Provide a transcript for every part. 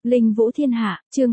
Linh Vũ Thiên Hạ, chương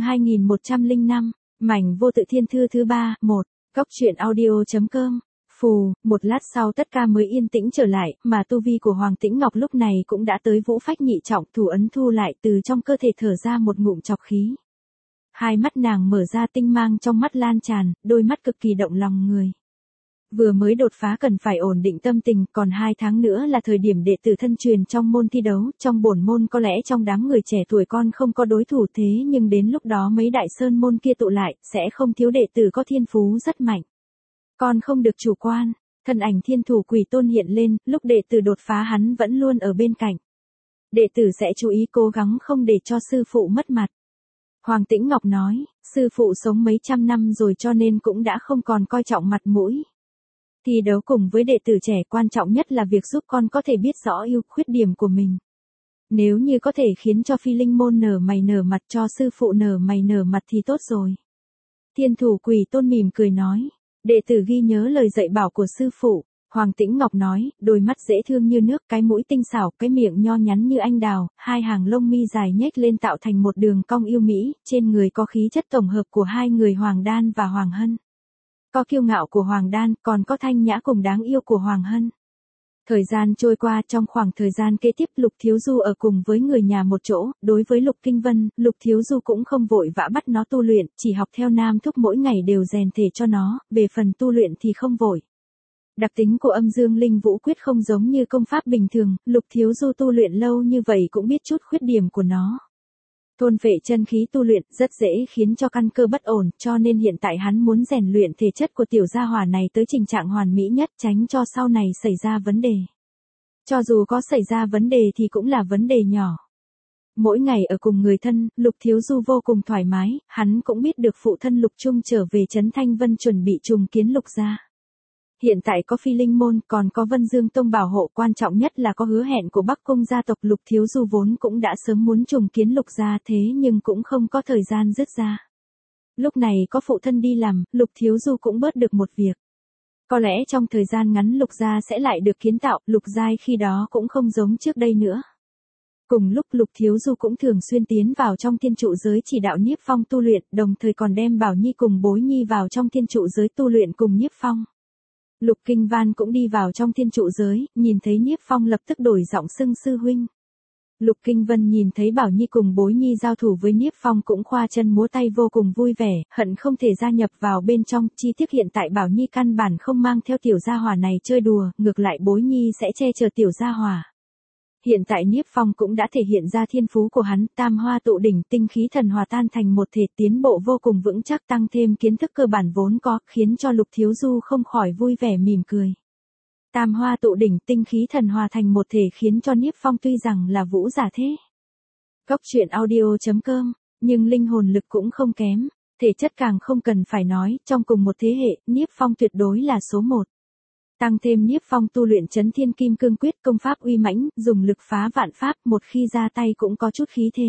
2105, mảnh vô tự thiên thư thứ 3, 1, góc truyện audio.com. Phù, một lát sau tất cả mới yên tĩnh trở lại, mà tu vi của Hoàng Tĩnh Ngọc lúc này cũng đã tới vũ phách nhị trọng, thủ ấn thu lại từ trong cơ thể thở ra một ngụm trọc khí. Hai mắt nàng mở ra, tinh mang trong mắt lan tràn, đôi mắt cực kỳ động lòng người. Vừa mới đột phá cần phải ổn định tâm tình, còn 2 tháng nữa là thời điểm đệ tử thân truyền trong môn thi đấu, trong bổn môn có lẽ trong đám người trẻ tuổi con không có đối thủ, thế nhưng đến lúc đó mấy đại sơn môn kia tụ lại, sẽ không thiếu đệ tử có thiên phú rất mạnh. Con không được chủ quan, thân ảnh Thiên Thủ Quỷ Tôn hiện lên, lúc đệ tử đột phá hắn vẫn luôn ở bên cạnh. Đệ tử sẽ chú ý cố gắng không để cho sư phụ mất mặt. Hoàng Tĩnh Ngọc nói, sư phụ sống mấy trăm năm rồi cho nên cũng đã không còn coi trọng mặt mũi. Thi đấu cùng với đệ tử trẻ quan trọng nhất là việc giúp con có thể biết rõ ưu khuyết điểm của mình. Nếu như có thể khiến cho phi linh môn nở mày nở mặt, cho sư phụ nở mày nở mặt thì tốt rồi. Thiên Thủ Quỷ Tôn mỉm cười nói, đệ tử ghi nhớ lời dạy bảo của sư phụ. Hoàng Tĩnh Ngọc nói, đôi mắt dễ thương như nước, cái mũi tinh xảo, cái miệng nho nhắn như anh đào, hai hàng lông mi dài nhếch lên tạo thành một đường cong yêu mỹ, trên người có khí chất tổng hợp của hai người Hoàng Đan và Hoàng Hân. Có kiêu ngạo của Hoàng Đan, còn có thanh nhã cùng đáng yêu của Hoàng Hân. Thời gian trôi qua, trong khoảng thời gian kế tiếp Lục Thiếu Du ở cùng với người nhà một chỗ, đối với Lục Kinh Vân, Lục Thiếu Du cũng không vội vã bắt nó tu luyện, chỉ học theo Nam Thúc mỗi ngày đều rèn thể cho nó, về phần tu luyện thì không vội. Đặc tính của Âm Dương Linh Vũ Quyết không giống như công pháp bình thường, Lục Thiếu Du tu luyện lâu như vậy cũng biết chút khuyết điểm của nó. Thôn phệ chân khí tu luyện rất dễ khiến cho căn cơ bất ổn, cho nên hiện tại hắn muốn rèn luyện thể chất của tiểu gia hỏa này tới trình trạng hoàn mỹ nhất, tránh cho sau này xảy ra vấn đề. Cho dù có xảy ra vấn đề thì cũng là vấn đề nhỏ. Mỗi ngày ở cùng người thân, Lục Thiếu Du vô cùng thoải mái, hắn cũng biết được phụ thân Lục Trung trở về Trấn Thanh Vân chuẩn bị trùng kiến Lục gia. Hiện tại có phi linh môn, còn có Vân Dương Tông bảo hộ, quan trọng nhất là có hứa hẹn của Bắc Cung gia tộc. Lục Thiếu Du vốn cũng đã sớm muốn trùng kiến Lục gia, thế nhưng cũng không có thời gian dứt ra. Lúc này có phụ thân đi làm, Lục Thiếu Du cũng bớt được một việc. Có lẽ trong thời gian ngắn Lục gia sẽ lại được kiến tạo, Lục giai khi đó cũng không giống trước đây nữa. Cùng lúc Lục Thiếu Du cũng thường xuyên tiến vào trong thiên trụ giới chỉ đạo Nhiếp Phong tu luyện, đồng thời còn đem Bảo Nhi cùng Bối Nhi vào trong thiên trụ giới tu luyện cùng Nhiếp Phong. Lục Kinh Văn cũng đi vào trong thiên trụ giới, nhìn thấy Nhiếp Phong lập tức đổi giọng xưng sư huynh. Lục Kinh Vân nhìn thấy Bảo Nhi cùng Bối Nhi giao thủ với Nhiếp Phong cũng khoa chân múa tay vô cùng vui vẻ, hận không thể gia nhập vào bên trong, chi tiết hiện tại Bảo Nhi căn bản không mang theo tiểu gia hỏa này chơi đùa, ngược lại Bối Nhi sẽ che chở tiểu gia hỏa. Hiện tại Nhiếp Phong cũng đã thể hiện ra thiên phú của hắn, tam hoa tụ đỉnh, tinh khí thần hòa tan thành một thể, tiến bộ vô cùng vững chắc, tăng thêm kiến thức cơ bản vốn có, khiến cho Lục Thiếu Du không khỏi vui vẻ mỉm cười. Tam hoa tụ đỉnh, tinh khí thần hòa thành một thể khiến cho Nhiếp Phong tuy rằng là vũ giả thế. Góc truyện audio.com, nhưng linh hồn lực cũng không kém, thể chất càng không cần phải nói, trong cùng một thế hệ, Nhiếp Phong tuyệt đối là số 1. Tăng thêm Nhiếp Phong tu luyện Chấn Thiên Kim Cương Quyết, công pháp uy mãnh, dùng lực phá vạn pháp, một khi ra tay cũng có chút khí thế.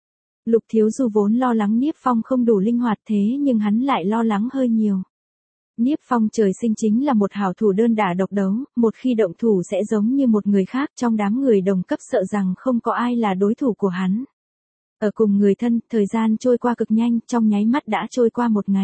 Lục Thiếu Du vốn lo lắng Nhiếp Phong không đủ linh hoạt, thế nhưng hắn lại lo lắng hơi nhiều. Nhiếp Phong trời sinh chính là một hảo thủ đơn đả độc đấu, một khi động thủ sẽ giống như một người khác, trong đám người đồng cấp sợ rằng không có ai là đối thủ của hắn. Ở cùng người thân, thời gian trôi qua cực nhanh, trong nháy mắt đã trôi qua một ngày.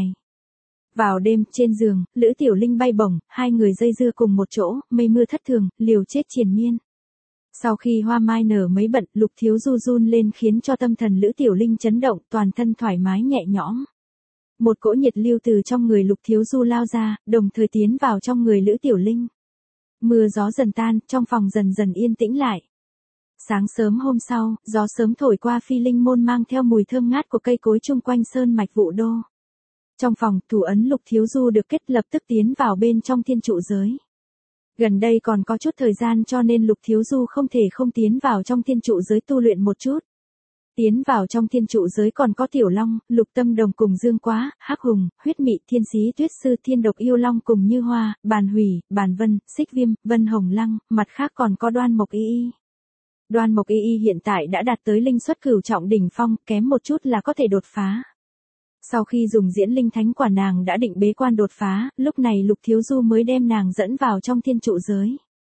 Vào đêm, trên giường, Lữ Tiểu Linh bay bổng, hai người dây dưa cùng một chỗ, mây mưa thất thường, liều chết triền miên. Sau khi hoa mai nở mấy bận, Lục Thiếu Du run lên khiến cho tâm thần Lữ Tiểu Linh chấn động, toàn thân thoải mái nhẹ nhõm. Một cỗ nhiệt lưu từ trong người Lục Thiếu Du lao ra, đồng thời tiến vào trong người Lữ Tiểu Linh. Mưa gió dần tan, trong phòng dần dần yên tĩnh lại. Sáng sớm hôm sau, gió sớm thổi qua phi linh môn mang theo mùi thơm ngát của cây cối chung quanh sơn mạch Vũ Đô. Trong phòng, thủ ấn Lục Thiếu Du được kết, lập tức tiến vào bên trong thiên trụ giới. Gần đây còn có chút thời gian cho nên Lục Thiếu Du không thể không tiến vào trong thiên trụ giới tu luyện một chút. Tiến vào trong thiên trụ giới còn có Tiểu Long, Lục Tâm Đồng cùng Dương Quá, Hắc Hùng, Huyết Mị, Thiên Sĩ Tuyết Sư, Thiên Độc Yêu Long cùng Như Hoa, Bàn Hủy, Bàn Vân, Xích Viêm, Vân Hồng Lăng, mặt khác còn có Đoan Mộc Y Y. Đoan Mộc Y Y hiện tại đã đạt tới linh xuất cửu trọng đỉnh phong, kém một chút là có thể đột phá. Sau khi dùng diễn linh thánh quả nàng đã định bế quan đột phá, lúc này Lục Thiếu Du mới đem nàng dẫn vào trong thiên trụ giới.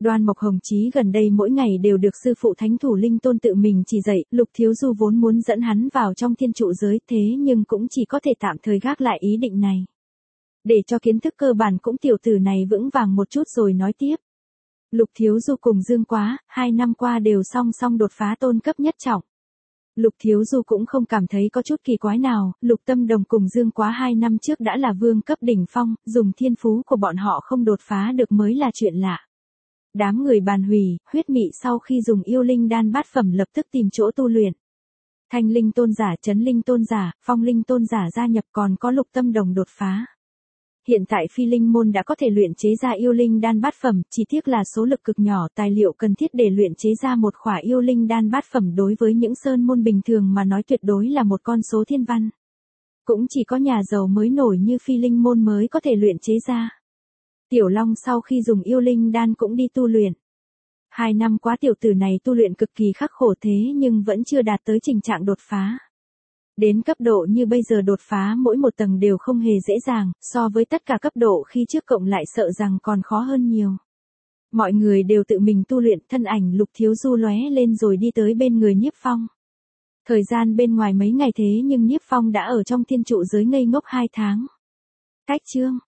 Đoan Mộc Hồng Chí gần đây mỗi ngày đều được sư phụ Thánh Thủ Linh Tôn tự mình chỉ dạy, Lục Thiếu Du vốn muốn dẫn hắn vào trong thiên trụ giới thế nhưng cũng chỉ có thể tạm thời gác lại ý định này. Để cho kiến thức cơ bản cũng tiểu tử này vững vàng một chút rồi nói tiếp. Lục Thiếu Du cùng Dương Quá, 2 năm qua đều song song đột phá tôn cấp nhất trọng. Lục Thiếu Du cũng không cảm thấy có chút kỳ quái nào, Lục Tâm Đồng cùng Dương Quá 2 năm trước đã là vương cấp đỉnh phong, dùng thiên phú của bọn họ không đột phá được mới là chuyện lạ. Đám người bàn hủy, huyết mị sau khi dùng yêu linh đan bát phẩm lập tức tìm chỗ tu luyện. Thanh linh tôn giả, chấn linh tôn giả, phong linh tôn giả gia nhập còn có Lục Tâm Đồng đột phá. Hiện tại phi linh môn đã có thể luyện chế ra yêu linh đan bát phẩm, chỉ tiếc là số lực cực nhỏ, tài liệu cần thiết để luyện chế ra một khỏa yêu linh đan bát phẩm đối với những sơn môn bình thường mà nói tuyệt đối là một con số thiên văn. Cũng chỉ có nhà giàu mới nổi như phi linh môn mới có thể luyện chế ra. Tiểu Long sau khi dùng yêu linh đan cũng đi tu luyện. 2 năm quá tiểu tử này tu luyện cực kỳ khắc khổ thế nhưng vẫn chưa đạt tới trình trạng đột phá. Đến cấp độ như bây giờ đột phá mỗi một tầng đều không hề dễ dàng, so với tất cả cấp độ khi trước cộng lại sợ rằng còn khó hơn nhiều. Mọi người đều tự mình tu luyện, thân ảnh Lục Thiếu Du lóe lên rồi đi tới bên người Nhiếp Phong. Thời gian bên ngoài mấy ngày thế nhưng Nhiếp Phong đã ở trong thiên trụ giới ngây ngốc 2 tháng. Cách chương